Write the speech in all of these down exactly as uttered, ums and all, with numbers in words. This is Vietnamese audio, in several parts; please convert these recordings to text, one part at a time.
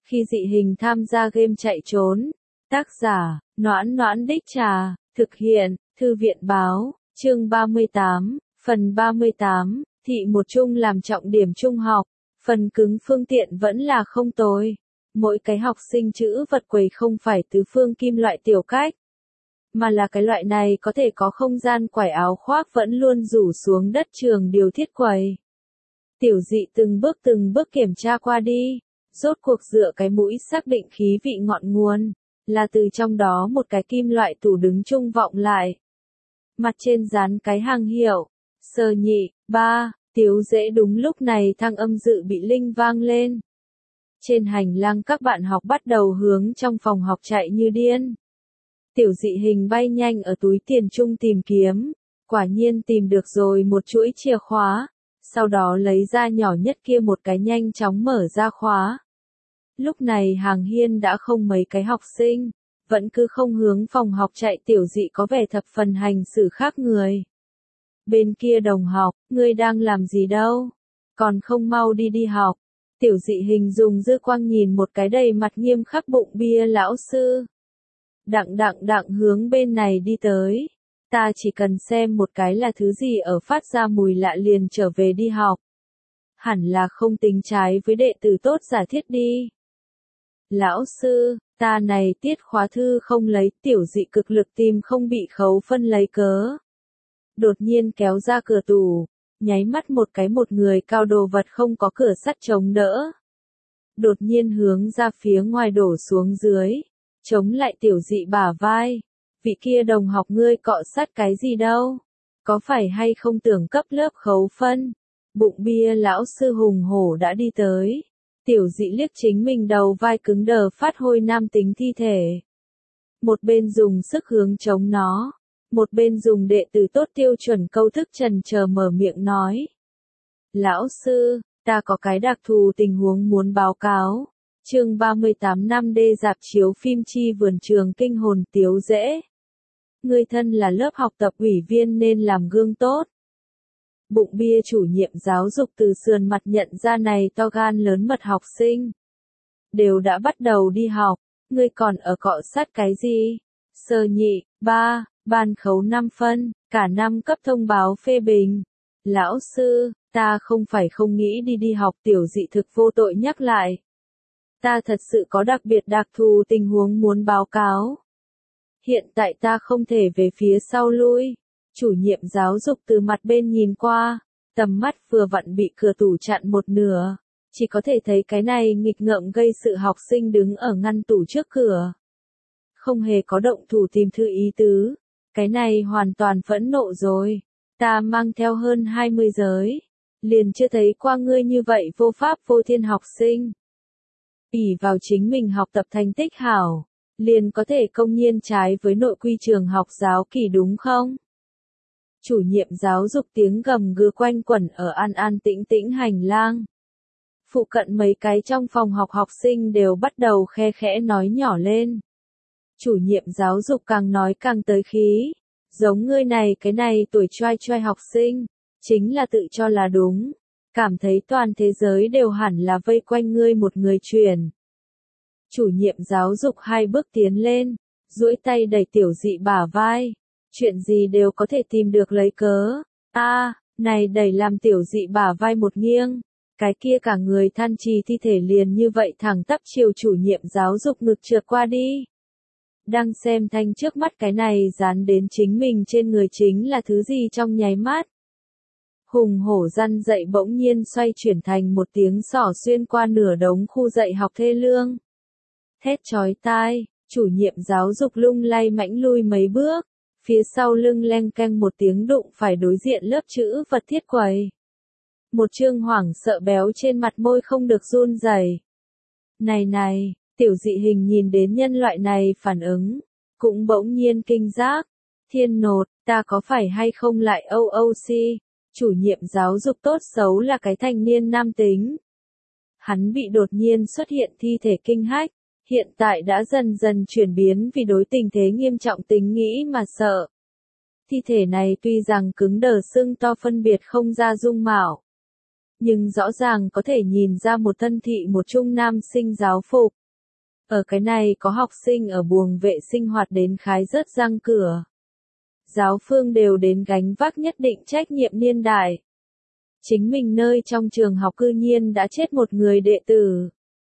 Khi dị hình tham gia game chạy trốn. Tác giả, Noãn Noãn Đích Trà, thực hiện, Thư viện Báo, chương ba mươi tám, phần ba mươi tám, thị một chung làm trọng điểm trung học, phần cứng phương tiện vẫn là không tồi. Mỗi cái học sinh chữ vật quầy không phải tứ phương kim loại tiểu cách, mà là cái loại này có thể có không gian quải áo khoác vẫn luôn rủ xuống đất trường điều thiết quầy. Tiểu dị từng bước từng bước kiểm tra qua đi, rốt cuộc dựa cái mũi xác định khí vị ngọn nguồn, là từ trong đó một cái kim loại tủ đứng trung vọng lại. Mặt trên dán cái hàng hiệu, sơ nhị, ba, tiếu dễ đúng lúc này thăng âm dự bị linh vang lên. Trên hành lang các bạn học bắt đầu hướng trong phòng học chạy như điên. Tiểu dị hình bay nhanh ở túi tiền trung tìm kiếm, quả nhiên tìm được rồi một chuỗi chìa khóa, sau đó lấy ra nhỏ nhất kia một cái nhanh chóng mở ra khóa. Lúc này hàng hiên đã không mấy cái học sinh, vẫn cứ không hướng phòng học chạy. Tiểu dị có vẻ thập phần hành xử khác người. Bên kia đồng học, ngươi đang làm gì đâu? Còn không mau đi đi học. Tiểu dị hình dùng dư quang nhìn một cái đầy mặt nghiêm khắc bụng bia lão sư. Đặng đặng đặng hướng bên này đi tới. Ta chỉ cần xem một cái là thứ gì ở phát ra mùi lạ liền trở về đi học. Hẳn là không tính trái với đệ tử tốt giả thiết đi. Lão sư, ta này tiết khóa thư không lấy. Tiểu dị cực lực tìm không bị khấu phân lấy cớ. Đột nhiên kéo ra cửa tủ, nháy mắt một cái một người cao đồ vật không có cửa sắt chống đỡ. Đột nhiên hướng ra phía ngoài đổ xuống dưới, chống lại tiểu dị bả vai. Vị kia đồng học ngươi cọ sát cái gì đâu? Có phải hay không tưởng cấp lớp khấu phân? Bụng bia lão sư hùng hổ đã đi tới. Tiểu dị liếc chính mình đầu vai cứng đờ phát hôi nam tính thi thể. Một bên dùng sức hướng chống nó, một bên dùng đệ tử tốt tiêu chuẩn câu thức trần chờ mở miệng nói. Lão sư, ta có cái đặc thù tình huống muốn báo cáo. Chương ba mươi tám năm đê dạp chiếu phim chi vườn trường kinh hồn tiếu dễ. Ngươi thân là lớp học tập ủy viên nên làm gương tốt. Bụng bia chủ nhiệm giáo dục từ sườn mặt nhận ra này to gan lớn mật học sinh. Đều đã bắt đầu đi học, ngươi còn ở cọ sát cái gì? Sơ nhị, ba, ban khấu năm phân, cả năm cấp thông báo phê bình. Lão sư, ta không phải không nghĩ đi đi học. Tiểu dị thực vô tội nhắc lại. Ta thật sự có đặc biệt đặc thù tình huống muốn báo cáo. Hiện tại ta không thể về phía sau lui. Chủ nhiệm giáo dục từ mặt bên nhìn qua, tầm mắt vừa vặn bị cửa tủ chặn một nửa. Chỉ có thể thấy cái này nghịch ngợm gây sự học sinh đứng ở ngăn tủ trước cửa. Không hề có động thủ tìm thư ý tứ. Cái này hoàn toàn phẫn nộ rồi. Ta mang theo hơn hai mươi giới. Liền chưa thấy qua ngươi như vậy vô pháp vô thiên học sinh. ỷ vào chính mình học tập thành tích hảo, liền có thể công nhiên trái với nội quy trường học giáo kỳ đúng không? Chủ nhiệm giáo dục tiếng gầm gừ quanh quẩn ở an an tĩnh tĩnh hành lang. Phụ cận mấy cái trong phòng học học sinh đều bắt đầu khe khẽ nói nhỏ lên. Chủ nhiệm giáo dục càng nói càng tới khí. Giống ngươi này cái này tuổi trai trai học sinh, chính là tự cho là đúng. Cảm thấy toàn thế giới đều hẳn là vây quanh ngươi một người truyền. Chủ nhiệm giáo dục hai bước tiến lên, duỗi tay đẩy tiểu dị bả vai. Chuyện gì đều có thể tìm được lấy cớ. A, à, này đẩy làm tiểu dị bả vai một nghiêng. Cái kia cả người than trì thi thể liền như vậy thẳng tắp chiều chủ nhiệm giáo dục ngực trượt qua đi. Đang xem thanh trước mắt cái này dán đến chính mình trên người chính là thứ gì trong nháy mắt. Hùng hổ răn dậy bỗng nhiên xoay chuyển thành một tiếng xỏ xuyên qua nửa đống khu dạy học thê lương. Thét chói tai, chủ nhiệm giáo dục lung lay mãnh lui mấy bước, phía sau lưng leng keng một tiếng đụng phải đối diện lớp chữ vật thiết quầy. Một trương hoảng sợ béo trên mặt môi không được run rẩy. Này này, tiểu dị hình nhìn đến nhân loại này phản ứng, cũng bỗng nhiên kinh giác. Thiên nột, ta có phải hay không lại o o c? Chủ nhiệm giáo dục tốt xấu là cái thanh niên nam tính. Hắn bị đột nhiên xuất hiện thi thể kinh hách, hiện tại đã dần dần chuyển biến vì đối tình thế nghiêm trọng tính nghĩ mà sợ. Thi thể này tuy rằng cứng đờ sưng to phân biệt không ra dung mạo, nhưng rõ ràng có thể nhìn ra một thân thị một trung nam sinh giáo phục. Ở cái này có học sinh ở buồng vệ sinh hoạt đến khái rớt răng cửa. Giáo phương đều đến gánh vác nhất định trách nhiệm niên đại. Chính mình nơi trong trường học cư nhiên đã chết một người đệ tử.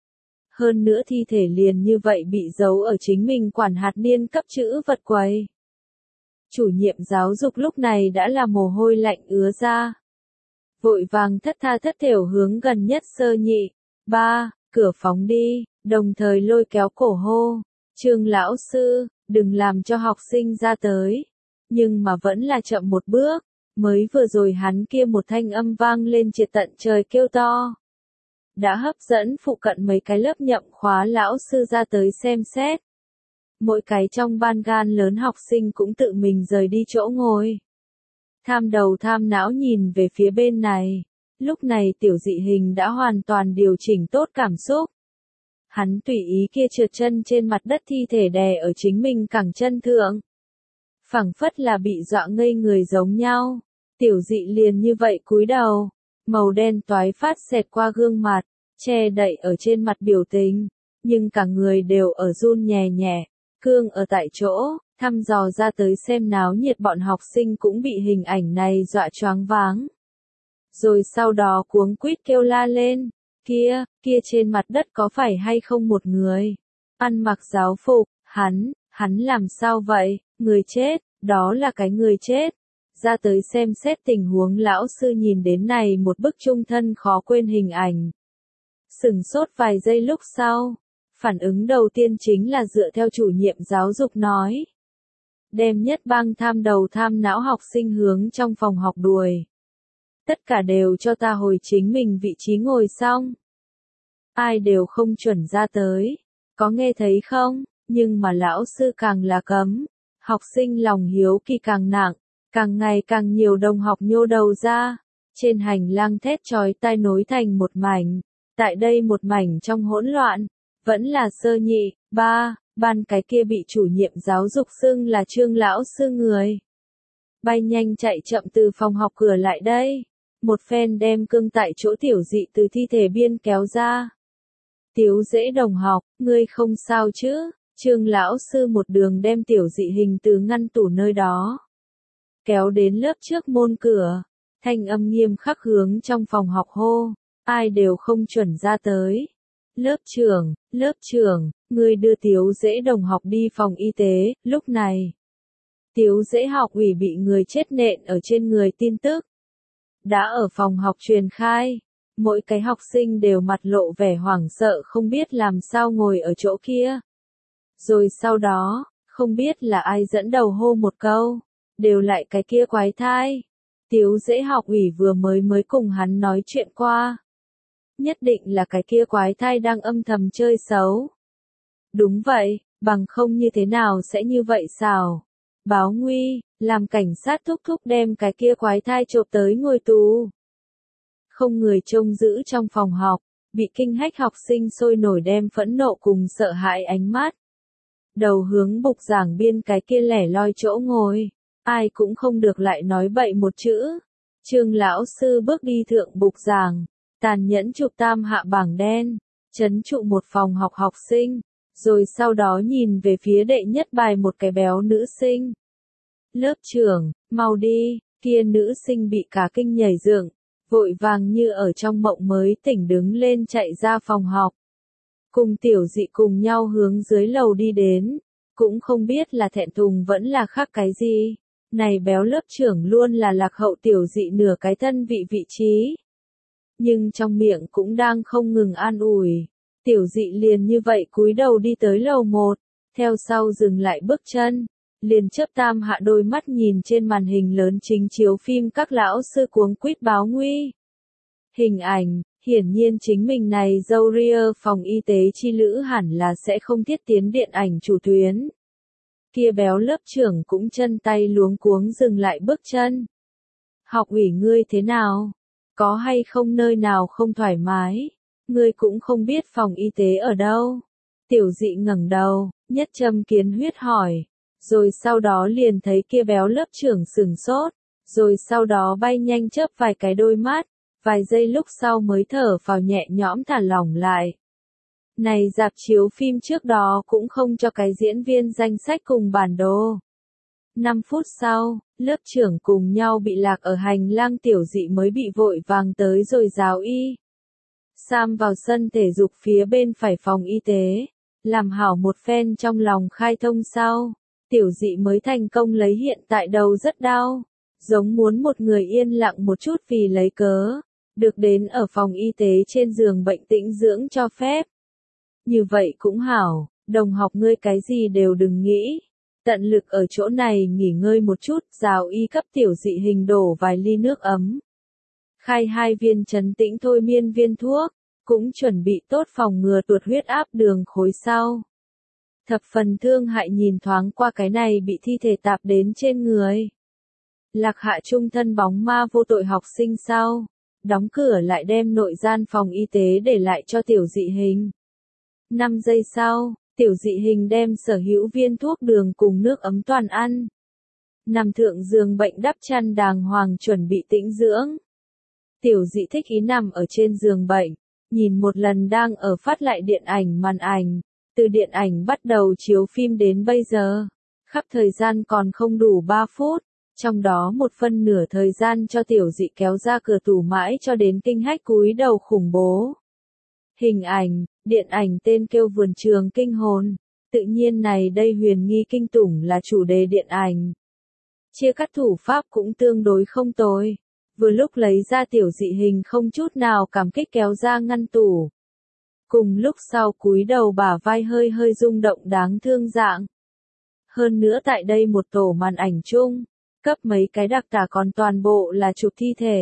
Hơn nữa thi thể liền như vậy bị giấu ở chính mình quản hạt niên cấp chữ vật quầy. Chủ nhiệm giáo dục lúc này đã là mồ hôi lạnh ứa ra. Vội vàng thất tha thất thểu hướng gần nhất sơ nhị, ba, cửa phóng đi, đồng thời lôi kéo cổ hô. Trương lão sư, đừng làm cho học sinh ra tới. Nhưng mà vẫn là chậm một bước, mới vừa rồi hắn kia một thanh âm vang lên triệt tận trời kêu to. Đã hấp dẫn phụ cận mấy cái lớp nhậm khóa lão sư ra tới xem xét. Mỗi cái trong ban gan lớn học sinh cũng tự mình rời đi chỗ ngồi. Tham đầu tham não nhìn về phía bên này. Lúc này tiểu dị hình đã hoàn toàn điều chỉnh tốt cảm xúc. Hắn tùy ý kia trượt chân trên mặt đất thi thể đè ở chính mình cẳng chân thượng. Phẳng phất là bị dọa ngây người giống nhau. Tiểu dị liền như vậy cúi đầu. Màu đen toái phát xẹt qua gương mặt, che đậy ở trên mặt biểu tình. Nhưng cả người đều ở run nhẹ nhẹ. Cương ở tại chỗ, thăm dò ra tới xem náo nhiệt bọn học sinh cũng bị hình ảnh này dọa choáng váng. Rồi sau đó cuống quýt kêu la lên, kia, kia trên mặt đất có phải hay không một người? Ăn mặc giáo phục, hắn, hắn làm sao vậy? Người chết, đó là cái người chết. Ra tới xem xét tình huống lão sư nhìn đến này một bức chung thân khó quên hình ảnh. Sừng sốt vài giây lúc sau. Phản ứng đầu tiên chính là dựa theo chủ nhiệm giáo dục nói. Đem nhất bang tham đầu tham não học sinh hướng trong phòng học đuổi. Tất cả đều cho ta hồi chính mình vị trí ngồi xong. Ai đều không chuẩn ra tới. Có nghe thấy không? Nhưng mà lão sư càng là cấm. Học sinh lòng hiếu kỳ càng nặng. Càng ngày càng nhiều đồng học nhô đầu ra. Trên hành lang thét chói tai nối thành một mảnh. Tại đây một mảnh trong hỗn loạn. Vẫn là sơ nhị, ba, ban cái kia bị chủ nhiệm giáo dục xưng là Trương lão sư người. Bay nhanh chạy chậm từ phòng học cửa lại đây. Một phen đem cương tại chỗ tiểu dị từ thi thể biên kéo ra. Tiếu dễ đồng học, ngươi không sao chứ? Trương lão sư một đường đem tiểu dị hình từ ngăn tủ nơi đó. Kéo đến lớp trước môn cửa. Thanh âm nghiêm khắc hướng trong phòng học hô. Ai đều không chuẩn ra tới. Lớp trưởng, lớp trưởng, ngươi đưa Tiếu dễ đồng học đi phòng y tế, lúc này. Tiếu dễ học ủy bị người chết nện ở trên người tin tức. Đã ở phòng học truyền khai, mỗi cái học sinh đều mặt lộ vẻ hoảng sợ không biết làm sao ngồi ở chỗ kia. Rồi sau đó, không biết là ai dẫn đầu hô một câu, đều lại cái kia quái thai. Tiếu dễ học ủy vừa mới mới cùng hắn nói chuyện qua. Nhất định là cái kia quái thai đang âm thầm chơi xấu. Đúng vậy, bằng không như thế nào sẽ như vậy xào. Báo nguy, làm cảnh sát thúc thúc đem cái kia quái thai chộp tới ngồi tù. Không người trông giữ trong phòng học, bị kinh hách học sinh sôi nổi đem phẫn nộ cùng sợ hãi ánh mắt. Đầu hướng bục giảng biên cái kia lẻ loi chỗ ngồi, ai cũng không được lại nói bậy một chữ. Trương lão sư bước đi thượng bục giảng. Tàn nhẫn chụp tam hạ bảng đen, chấn trụ một phòng học học sinh, rồi sau đó nhìn về phía đệ nhất bài một cái béo nữ sinh. Lớp trưởng, mau đi, kia nữ sinh bị cả kinh nhảy dựng, vội vàng như ở trong mộng mới tỉnh đứng lên chạy ra phòng học. Cùng tiểu dị cùng nhau hướng dưới lầu đi đến, cũng không biết là thẹn thùng vẫn là khác cái gì. Này béo lớp trưởng luôn là lạc hậu tiểu dị nửa cái thân vị vị trí. Nhưng trong miệng cũng đang không ngừng an ủi. Tiểu dị liền như vậy cúi đầu đi tới lầu một, theo sau dừng lại bước chân, liền chớp tam hạ đôi mắt nhìn trên màn hình lớn chính chiếu phim các lão sư cuống quýt báo nguy. Hình ảnh, hiển nhiên chính mình này dâu ria phòng y tế chi lữ hẳn là sẽ không thiết tiến điện ảnh chủ tuyến. Kia béo lớp trưởng cũng chân tay luống cuống dừng lại bước chân. Học ủy ngươi thế nào? Có hay không nơi nào không thoải mái? Ngươi cũng không biết phòng y tế ở đâu. Tiểu dị ngẩng đầu, nhất châm kiến huyết hỏi. Rồi sau đó liền thấy kia béo lớp trưởng sừng sốt. Rồi sau đó bay nhanh chớp vài cái đôi mắt. vài giây lúc sau mới thở phào nhẹ nhõm thả lỏng lại. Này rạp chiếu phim trước đó cũng không cho cái diễn viên danh sách cùng bản đồ. năm phút sau, lớp trưởng cùng nhau bị lạc ở hành lang tiểu dị mới bị vội vàng tới rồi giáo y. Sam vào sân thể dục phía bên phải phòng y tế, làm hảo một phen trong lòng khai thông sau. Tiểu dị mới thành công lấy hiện tại đầu rất đau, giống muốn một người yên lặng một chút vì lấy cớ, được đến ở phòng y tế trên giường bệnh tĩnh dưỡng cho phép. Như vậy cũng hảo, đồng học ngươi cái gì đều đừng nghĩ. Tận lực ở chỗ này nghỉ ngơi một chút, giáo y cấp tiểu dị hình đổ vài ly nước ấm. Khai hai viên trấn tĩnh thôi miên viên thuốc, cũng chuẩn bị tốt phòng ngừa tuột huyết áp đường khối sau. Thập phần thương hại nhìn thoáng qua cái này bị thi thể tạp đến trên người. Lạc hạ trung thân bóng ma vô tội học sinh sau, đóng cửa lại đem nội gian phòng y tế để lại cho tiểu dị hình. năm giây sau, tiểu dị hình đem sở hữu viên thuốc đường cùng nước ấm toàn ăn. Nằm thượng giường bệnh đắp chăn đàng hoàng chuẩn bị tĩnh dưỡng. Tiểu dị thích ý nằm ở trên giường bệnh, nhìn một lần đang ở phát lại điện ảnh màn ảnh. Từ điện ảnh bắt đầu chiếu phim đến bây giờ, khắp thời gian còn không đủ ba phút, trong đó một phân nửa thời gian cho tiểu dị kéo ra cửa tủ mãi cho đến kinh hách cúi đầu khủng bố. Hình ảnh, điện ảnh tên kêu Vườn trường kinh hồn, tự nhiên này đây huyền nghi kinh tủng là chủ đề điện ảnh. Chia cắt thủ pháp cũng tương đối không tồi, vừa lúc lấy ra tiểu dị hình không chút nào cảm kích kéo ra ngăn tủ. Cùng lúc sau cúi đầu bả vai hơi hơi rung động đáng thương dạng. Hơn nữa tại đây một tổ màn ảnh chung, cấp mấy cái đặc tả còn toàn bộ là chụp thi thể.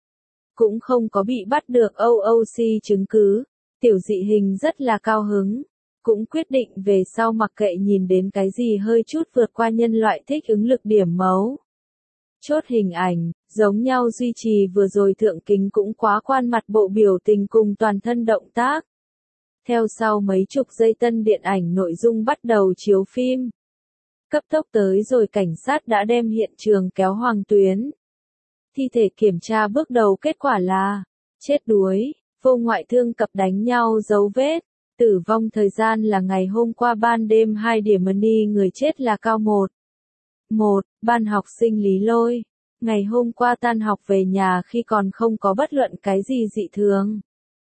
Cũng không có bị bắt được o o xê chứng cứ, tiểu dị hình rất là cao hứng. Cũng quyết định về sau mặc kệ nhìn đến cái gì hơi chút vượt qua nhân loại thích ứng lực điểm mấu. Chốt hình ảnh, giống nhau duy trì vừa rồi thượng kính cũng quá quan mặt bộ biểu tình cùng toàn thân động tác. Theo sau mấy chục giây tân điện ảnh nội dung bắt đầu chiếu phim. Cấp tốc tới rồi cảnh sát đã đem hiện trường kéo hoàng tuyến. Thi thể kiểm tra bước đầu kết quả là chết đuối, vô ngoại thương cập đánh nhau dấu vết. Tử vong thời gian là ngày hôm qua ban đêm hai điểm ni người chết là cao một. một. Ban học sinh Lý Lôi. Ngày hôm qua tan học về nhà khi còn không có bất luận cái gì dị thường.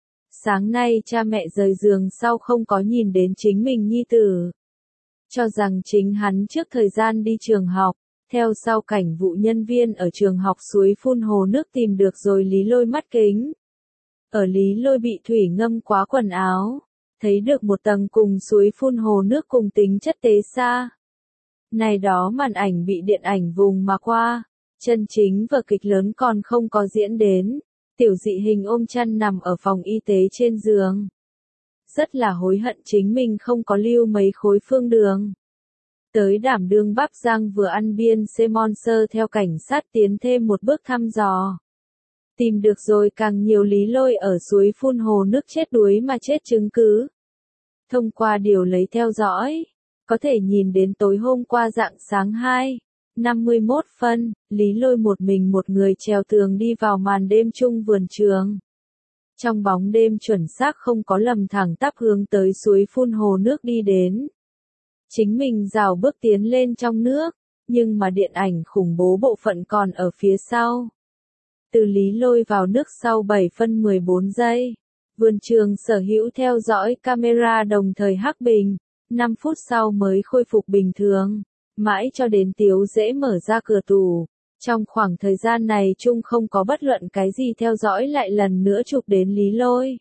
Sáng nay cha mẹ rời giường sau không có nhìn đến chính mình nhi tử. Cho rằng chính hắn trước thời gian đi trường học, theo sau cảnh vụ nhân viên ở trường học suối phun hồ nước tìm được rồi Lý Lôi mắt kính. Ở Lý Lôi bị thủy ngâm quá quần áo, thấy được một tầng cùng suối phun hồ nước cùng tính chất tế xa. Này đó màn ảnh bị điện ảnh vùng mà qua, chân chính vở kịch lớn còn không có diễn đến. Tiểu dị hình ôm chăn nằm ở phòng y tế trên giường. Rất là hối hận chính mình không có lưu mấy khối phương đường. Tới đảm đương bắp rang vừa ăn biên Semon sơ theo cảnh sát tiến thêm một bước thăm dò. Tìm được rồi càng nhiều Lý Lôi ở suối phun hồ nước chết đuối mà chết chứng cứ. Thông qua điều lấy theo dõi, có thể nhìn đến tối hôm qua rạng sáng hai. năm mươi mốt phân, Lý Lôi một mình một người trèo tường đi vào màn đêm chung vườn trường. Trong bóng đêm chuẩn xác không có lầm thẳng tắp hướng tới suối phun hồ nước đi đến. Chính mình rào bước tiến lên trong nước, nhưng mà điện ảnh khủng bố bộ phận còn ở phía sau. Từ Lý Lôi vào nước sau bảy phân mười bốn giây. Vườn trường sở hữu theo dõi camera đồng thời hắc bình, năm phút sau mới khôi phục bình thường. Mãi cho đến Tiếu Dễ mở ra cửa tủ. Trong khoảng thời gian này chung không có bất luận cái gì theo dõi lại lần nữa chụp đến Lý Lôi.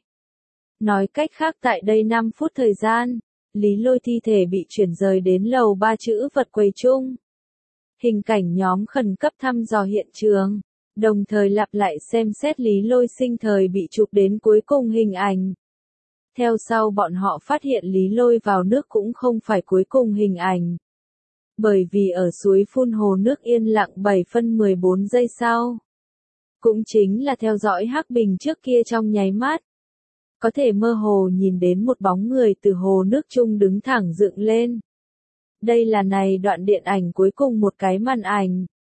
Nói cách khác tại đây năm phút thời gian, Lý Lôi thi thể bị chuyển rời đến lầu ba chữ vật quầy chung. Hình cảnh nhóm khẩn cấp thăm dò hiện trường, đồng thời lặp lại xem xét Lý Lôi sinh thời bị chụp đến cuối cùng hình ảnh. Theo sau bọn họ phát hiện Lý Lôi vào nước cũng không phải cuối cùng hình ảnh. Bởi vì ở suối phun hồ nước yên lặng bảy phân mười bốn giây sau. Cũng chính là theo dõi hắc bình trước kia trong nháy mắt. Có thể mơ hồ nhìn đến một bóng người từ hồ nước chung đứng thẳng dựng lên. Đây là này đoạn điện ảnh cuối cùng một cái màn ảnh.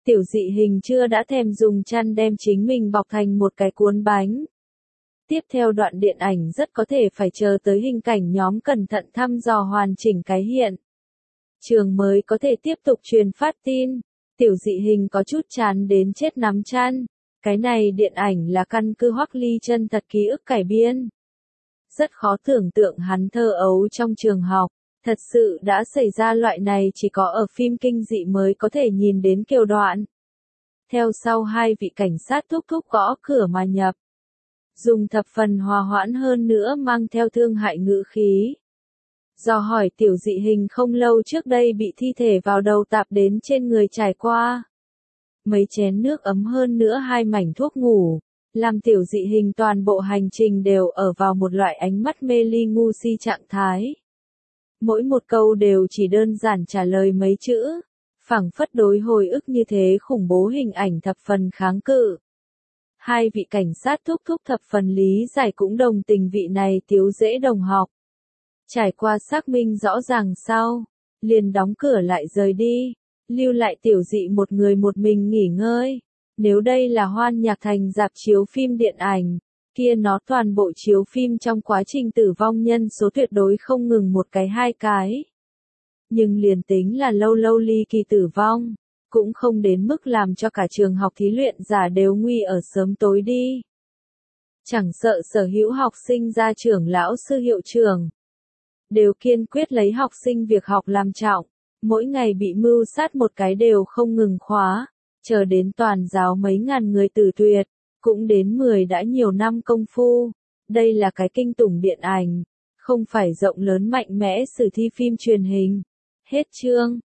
Tiểu dị hình chưa đã thèm dùng chăn đem chính mình bọc thành một cái cuốn bánh. Tiếp theo đoạn điện ảnh rất có thể phải chờ tới hình cảnh nhóm cẩn thận thăm dò hoàn chỉnh cái hiện trường mới có thể tiếp tục truyền phát tin. Tiểu dị hình có chút chán đến chết nắm chăn. Cái này điện ảnh là căn cứ Hoắc Ly chân thật ký ức cải biên. Rất khó tưởng tượng hắn thơ ấu trong trường học. Thật sự đã xảy ra loại này chỉ có ở phim kinh dị mới có thể nhìn đến kiểu đoạn. Theo sau hai vị cảnh sát thúc thúc gõ cửa mà nhập. Dùng thập phần hòa hoãn hơn nữa mang theo thương hại ngữ khí. Do hỏi tiểu dị hình không lâu trước đây bị thi thể vào đầu tạp đến trên người trải qua. Mấy chén nước ấm hơn nữa hai mảnh thuốc ngủ. Làm tiểu dị hình toàn bộ hành trình đều ở vào một loại ánh mắt mê ly ngu si trạng thái. Mỗi một câu đều chỉ đơn giản trả lời mấy chữ. Phảng phất đối hồi ức như thế khủng bố hình ảnh thập phần kháng cự. Hai vị cảnh sát thúc thúc thập phần lý giải cũng đồng tình vị này tiếu dễ đồng học. Trải qua xác minh rõ ràng sau, liền đóng cửa lại rời đi, lưu lại tiểu dị một người một mình nghỉ ngơi. Nếu đây là Hoan Nhạc Thành rạp chiếu phim điện ảnh, kia nó toàn bộ chiếu phim trong quá trình tử vong nhân số tuyệt đối không ngừng một cái hai cái. Nhưng liền tính là lâu lâu ly kỳ tử vong, cũng không đến mức làm cho cả trường học thí luyện giả đều nguy ở sớm tối đi. Chẳng sợ sở hữu học sinh ra trưởng lão sư hiệu trưởng, đều kiên quyết lấy học sinh việc học làm trọng, mỗi ngày bị mưu sát một cái đều không ngừng khóa, chờ đến toàn giáo mấy ngàn người tử tuyệt, cũng đến mười đã nhiều năm công phu. Đây là cái kinh tủng điện ảnh, không phải rộng lớn mạnh mẽ sử thi phim truyền hình. Hết chương.